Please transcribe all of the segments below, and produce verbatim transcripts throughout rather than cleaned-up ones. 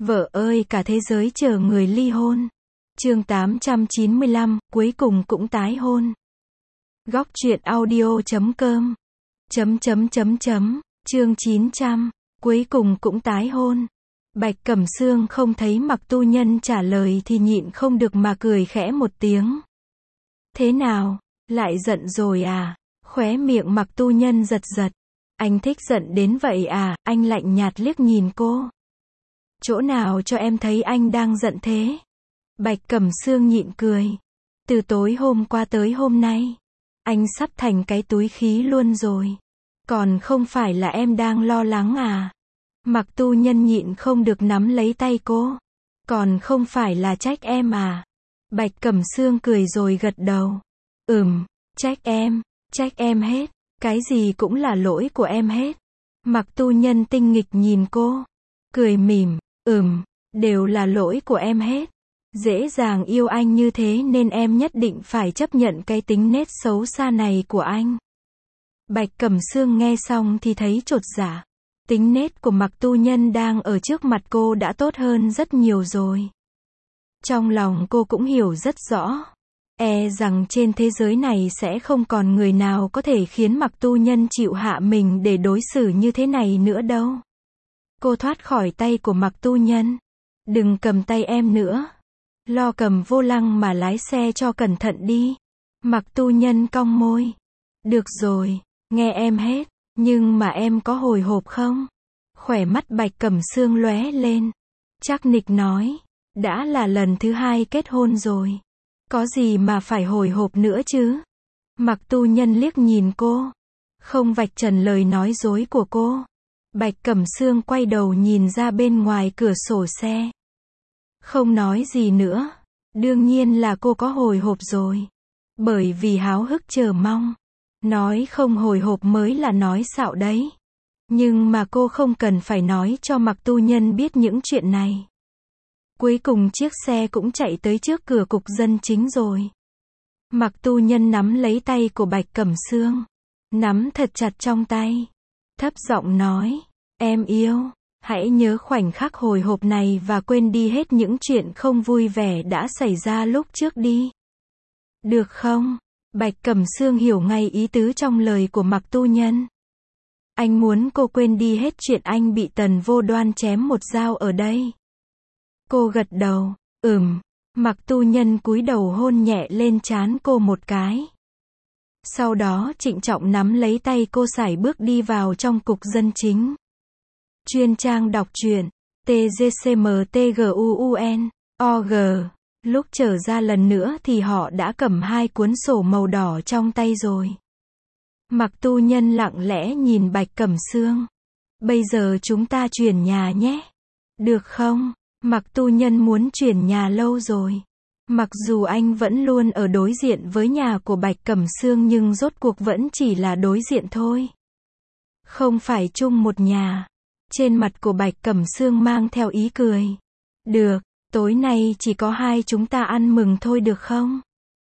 Vợ ơi cả thế giới chờ người ly hôn. Chương tám trăm chín mươi lăm, cuối cùng cũng tái hôn. Góc truyện audio chấm com. Chấm chấm chấm chấm, chương chín trăm, cuối cùng cũng tái hôn. Bạch Cẩm Sương không thấy Mặc Tu Nhân trả lời thì nhịn không được mà cười khẽ một tiếng. Thế nào, lại giận rồi à? Khóe miệng Mặc Tu Nhân giật giật. Anh thích giận đến vậy à? Anh lạnh nhạt liếc nhìn cô. Chỗ nào cho em thấy anh đang giận thế? Bạch Cẩm Sương nhịn cười. Từ tối hôm qua tới hôm nay, anh sắp thành cái túi khí luôn rồi. Còn không phải là em đang lo lắng à? Mặc Tu Nhân nhịn không được nắm lấy tay cô. Còn không phải là trách em à? Bạch Cẩm Sương cười rồi gật đầu. Ừm, trách em, trách em hết. Cái gì cũng là lỗi của em hết. Mặc Tu Nhân tinh nghịch nhìn cô. Cười mỉm, ừm, đều là lỗi của em hết. Dễ dàng yêu anh như thế nên em nhất định phải chấp nhận cái tính nết xấu xa này của anh. Bạch Cẩm Sương nghe xong thì thấy chột dạ. Tính nết của Mặc Tu Nhân đang ở trước mặt cô đã tốt hơn rất nhiều rồi. Trong lòng cô cũng hiểu rất rõ. E rằng trên thế giới này sẽ không còn người nào có thể khiến Mặc Tu Nhân chịu hạ mình để đối xử như thế này nữa đâu. Cô thoát khỏi tay của Mặc Tu Nhân. Đừng cầm tay em nữa. Lo cầm vô lăng mà lái xe cho cẩn thận đi. Mặc Tu Nhân cong môi. Được rồi, nghe em hết. Nhưng mà em có hồi hộp không? Khỏe mắt Bạch Cẩm Sương lóe lên. Trác nịch nói. Đã là lần thứ hai kết hôn rồi. Có gì mà phải hồi hộp nữa chứ? Mặc Tu Nhân liếc nhìn cô. Không vạch trần lời nói dối của cô. Bạch Cẩm Sương quay đầu nhìn ra bên ngoài cửa sổ xe. Không nói gì nữa. Đương nhiên là cô có hồi hộp rồi. Bởi vì háo hức chờ mong. Nói không hồi hộp mới là nói xạo đấy. Nhưng mà cô không cần phải nói cho Mặc Tu Nhân biết những chuyện này. Cuối cùng chiếc xe cũng chạy tới trước cửa cục dân chính rồi. Mặc Tu Nhân nắm lấy tay của Bạch Cẩm Sương. Nắm thật chặt trong tay. Thấp giọng nói. Em yêu. Hãy nhớ khoảnh khắc hồi hộp này và quên đi hết những chuyện không vui vẻ đã xảy ra lúc trước đi. Được không? Bạch Cẩm Sương hiểu ngay ý tứ trong lời của Mặc Tu Nhân. Anh muốn cô quên đi hết chuyện anh bị Tần Vô Đoan chém một dao ở đây. Cô gật đầu. Ừm. Mặc Tu Nhân cúi đầu hôn nhẹ lên trán cô một cái. Sau đó trịnh trọng nắm lấy tay cô sải bước đi vào trong cục dân chính. Chuyên trang đọc truyện. T G C M T G U U N O G. Lúc trở ra lần nữa thì họ đã cầm hai cuốn sổ màu đỏ trong tay rồi. Mặc Tu Nhân lặng lẽ nhìn Bạch Cẩm Sương. Bây giờ chúng ta chuyển nhà nhé. Được không? Mặc Tu Nhân muốn chuyển nhà lâu rồi. Mặc dù anh vẫn luôn ở đối diện với nhà của Bạch Cẩm Sương nhưng rốt cuộc vẫn chỉ là đối diện thôi. Không phải chung một nhà. Trên mặt của Bạch Cẩm Sương mang theo ý cười. Được, tối nay chỉ có hai chúng ta ăn mừng thôi được không?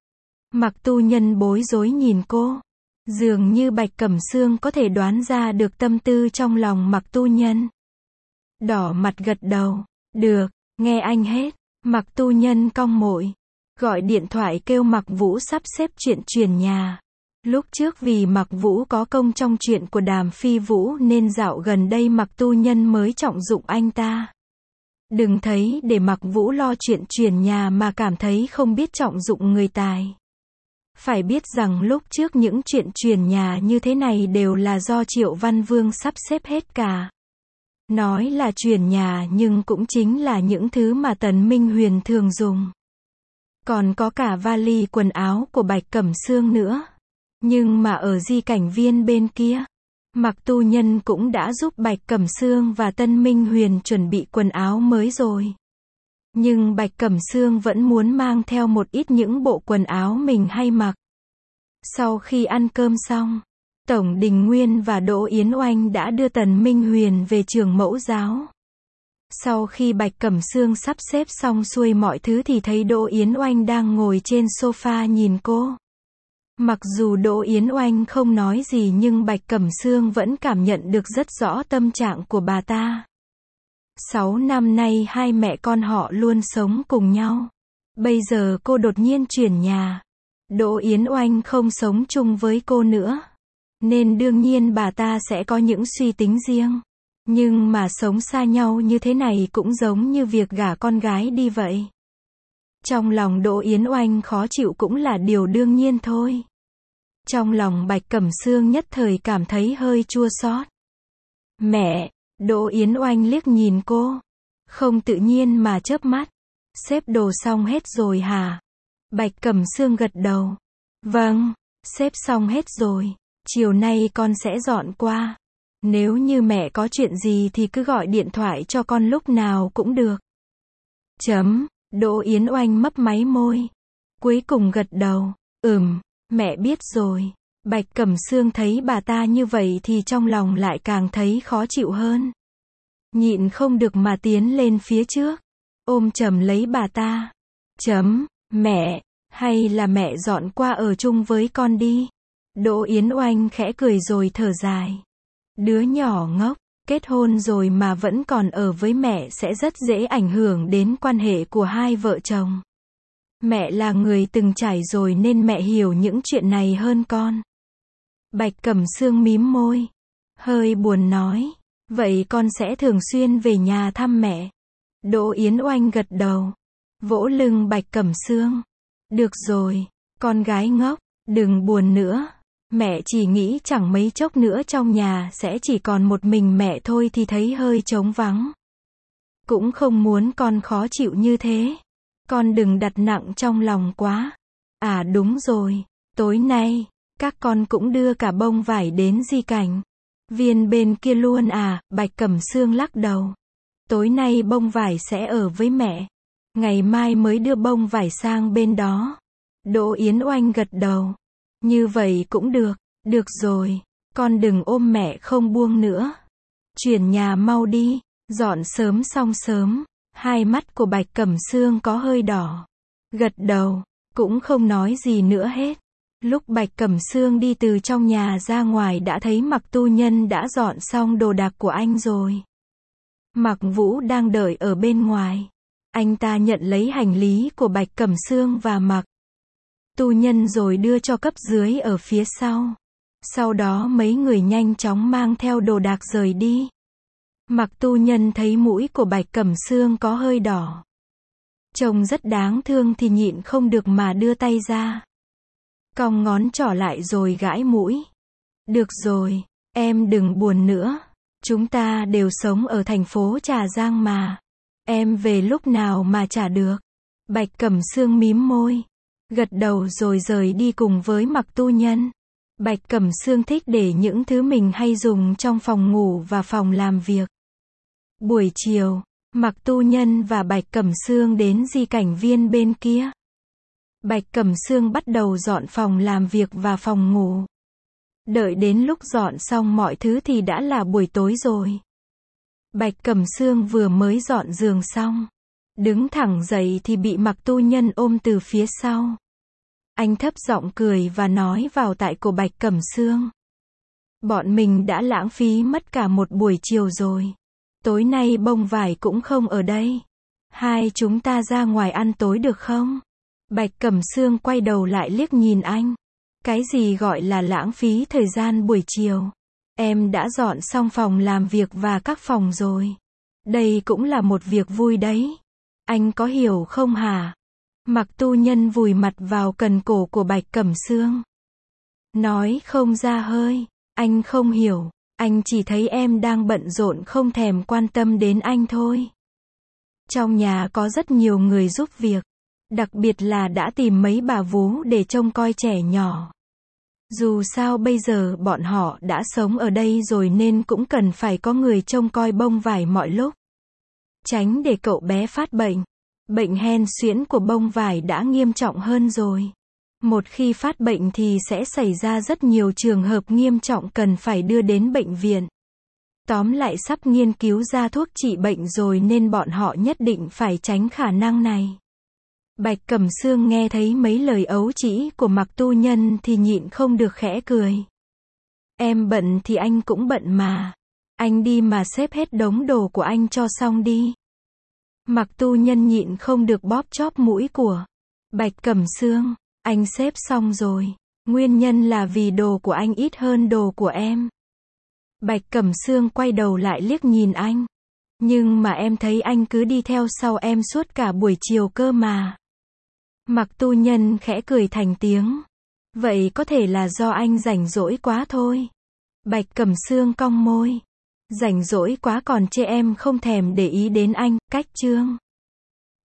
Mặc Tu Nhân bối rối nhìn cô. Dường như Bạch Cẩm Sương có thể đoán ra được tâm tư trong lòng Mặc Tu Nhân. Đỏ mặt gật đầu. Được, nghe anh hết. Mặc Tu Nhân cong môi. Gọi điện thoại kêu Mặc Vũ sắp xếp chuyện chuyển nhà. Lúc trước vì Mặc Vũ có công trong chuyện của Đàm Phi Vũ nên dạo gần đây Mặc Tu Nhân mới trọng dụng anh ta. Đừng thấy để Mặc Vũ lo chuyện chuyển nhà mà cảm thấy không biết trọng dụng người tài. Phải biết rằng lúc trước những chuyện chuyển nhà như thế này đều là do Triệu Văn Vương sắp xếp hết cả. Nói là chuyển nhà nhưng cũng chính là những thứ mà Tần Minh Huyền thường dùng. Còn có cả vali quần áo của Bạch Cẩm Sương nữa. Nhưng mà ở Di Cảnh Viên bên kia, Mặc Tu Nhân cũng đã giúp Bạch Cẩm Sương và Tân Minh Huyền chuẩn bị quần áo mới rồi. Nhưng Bạch Cẩm Sương vẫn muốn mang theo một ít những bộ quần áo mình hay mặc. Sau khi ăn cơm xong, Tổng Đình Nguyên và Đỗ Yến Oanh đã đưa Tần Minh Huyền về trường mẫu giáo. Sau khi Bạch Cẩm Sương sắp xếp xong xuôi mọi thứ thì thấy Đỗ Yến Oanh đang ngồi trên sofa nhìn cô. Mặc dù Đỗ Yến Oanh không nói gì nhưng Bạch Cẩm Sương vẫn cảm nhận được rất rõ tâm trạng của bà ta. Sáu năm nay hai mẹ con họ luôn sống cùng nhau. Bây giờ cô đột nhiên chuyển nhà. Đỗ Yến Oanh không sống chung với cô nữa. Nên đương nhiên bà ta sẽ có những suy tính riêng. Nhưng mà sống xa nhau như thế này cũng giống như việc gả con gái đi vậy. Trong lòng Đỗ Yến Oanh khó chịu cũng là điều đương nhiên thôi. Trong lòng Bạch Cẩm Sương nhất thời cảm thấy hơi chua xót. Mẹ, Đỗ Yến Oanh liếc nhìn cô. Không tự nhiên mà chớp mắt. Xếp đồ xong hết rồi hả? Bạch Cẩm Sương gật đầu. Vâng, xếp xong hết rồi. Chiều nay con sẽ dọn qua. Nếu như mẹ có chuyện gì thì cứ gọi điện thoại cho con lúc nào cũng được. Chấm, Đỗ Yến Oanh mấp máy môi. Cuối cùng gật đầu. Ừm, mẹ biết rồi. Bạch Cẩm Sương thấy bà ta như vậy thì trong lòng lại càng thấy khó chịu hơn. Nhịn không được mà tiến lên phía trước. Ôm chầm lấy bà ta. Chấm, mẹ, hay là mẹ dọn qua ở chung với con đi. Đỗ Yến Oanh khẽ cười rồi thở dài. Đứa nhỏ ngốc, kết hôn rồi mà vẫn còn ở với mẹ sẽ rất dễ ảnh hưởng đến quan hệ của hai vợ chồng. Mẹ là người từng trải rồi nên mẹ hiểu những chuyện này hơn con. Bạch Cẩm Sương mím môi. Hơi buồn nói. Vậy con sẽ thường xuyên về nhà thăm mẹ. Đỗ Yến Oanh gật đầu. Vỗ lưng Bạch Cẩm Sương. Được rồi, con gái ngốc, đừng buồn nữa. Mẹ chỉ nghĩ chẳng mấy chốc nữa trong nhà sẽ chỉ còn một mình mẹ thôi thì thấy hơi trống vắng. Cũng không muốn con khó chịu như thế. Con đừng đặt nặng trong lòng quá. À đúng rồi, tối nay, các con cũng đưa cả bông vải đến Di Cảnh. Viên bên kia luôn à, Bạch Cẩm Sương lắc đầu. Tối nay bông vải sẽ ở với mẹ. Ngày mai mới đưa bông vải sang bên đó. Đỗ Yến Oanh gật đầu. Như vậy cũng được. Được rồi, con đừng ôm mẹ không buông nữa. Chuyển nhà mau đi, dọn sớm xong sớm. Hai mắt của Bạch Cẩm Sương có hơi đỏ. Gật đầu, cũng không nói gì nữa hết. Lúc Bạch Cẩm Sương đi từ trong nhà ra ngoài đã thấy Mạc Tu Nhân đã dọn xong đồ đạc của anh rồi. Mạc Vũ đang đợi ở bên ngoài. Anh ta nhận lấy hành lý của Bạch Cẩm Sương và Mạc Tu Nhân rồi đưa cho cấp dưới ở phía sau. Sau đó mấy người nhanh chóng mang theo đồ đạc rời đi. Mạc Tu Nhân thấy mũi của Bạch Cẩm Sương có hơi đỏ. Trông rất đáng thương thì nhịn không được mà đưa tay ra. Cong ngón trỏ lại rồi gãi mũi. Được rồi, em đừng buồn nữa. Chúng ta đều sống ở thành phố Trà Giang mà. Em về lúc nào mà trả được. Bạch Cẩm Sương mím môi. Gật đầu rồi rời đi cùng với Mạc Tu Nhân. Bạch Cẩm Sương thích để những thứ mình hay dùng trong phòng ngủ và phòng làm việc. Buổi chiều, Mạc Tu Nhân và Bạch Cẩm Sương đến Di Cảnh Viên bên kia. Bạch Cẩm Sương bắt đầu dọn phòng làm việc và phòng ngủ. Đợi đến lúc dọn xong mọi thứ thì đã là buổi tối rồi. Bạch Cẩm Sương vừa mới dọn giường xong. Đứng thẳng dậy thì bị Mạc Tu Nhân ôm từ phía sau. Anh thấp giọng cười và nói vào tai của Bạch Cẩm Sương. Bọn mình đã lãng phí mất cả một buổi chiều rồi. Tối nay bông vải cũng không ở đây. Hai chúng ta ra ngoài ăn tối được không? Bạch Cẩm Sương quay đầu lại liếc nhìn anh. Cái gì gọi là lãng phí thời gian buổi chiều? Em đã dọn xong phòng làm việc và các phòng rồi. Đây cũng là một việc vui đấy. Anh có hiểu không hả? Mạc Tu Nhân vùi mặt vào cần cổ của Bạch Cẩm Sương. Nói không ra hơi. Anh không hiểu. Anh chỉ thấy em đang bận rộn không thèm quan tâm đến anh thôi. Trong nhà có rất nhiều người giúp việc. Đặc biệt là đã tìm mấy bà vú để trông coi trẻ nhỏ. Dù sao bây giờ bọn họ đã sống ở đây rồi nên cũng cần phải có người trông coi bông vải mọi lúc. Tránh để cậu bé phát bệnh. Bệnh hen suyễn của bông vải đã nghiêm trọng hơn rồi. Một khi phát bệnh thì sẽ xảy ra rất nhiều trường hợp nghiêm trọng cần phải đưa đến bệnh viện. Tóm lại sắp nghiên cứu ra thuốc trị bệnh rồi nên bọn họ nhất định phải tránh khả năng này. Bạch Cẩm Sương nghe thấy mấy lời ấu trĩ của Mạc Tu Nhân thì nhịn không được khẽ cười. Em bận thì anh cũng bận mà. Anh đi mà xếp hết đống đồ của anh cho xong đi. Mặc Tu Nhân nhịn không được bóp chóp mũi của Bạch Cẩm Sương. Anh xếp xong rồi. Nguyên nhân là vì đồ của anh ít hơn đồ của em. Bạch Cẩm Sương quay đầu lại liếc nhìn anh. Nhưng mà em thấy anh cứ đi theo sau em suốt cả buổi chiều cơ mà. Mặc Tu Nhân khẽ cười thành tiếng. Vậy có thể là do anh rảnh rỗi quá thôi. Bạch Cẩm Sương cong môi. Rảnh rỗi quá còn chê em không thèm để ý đến anh, cách chương.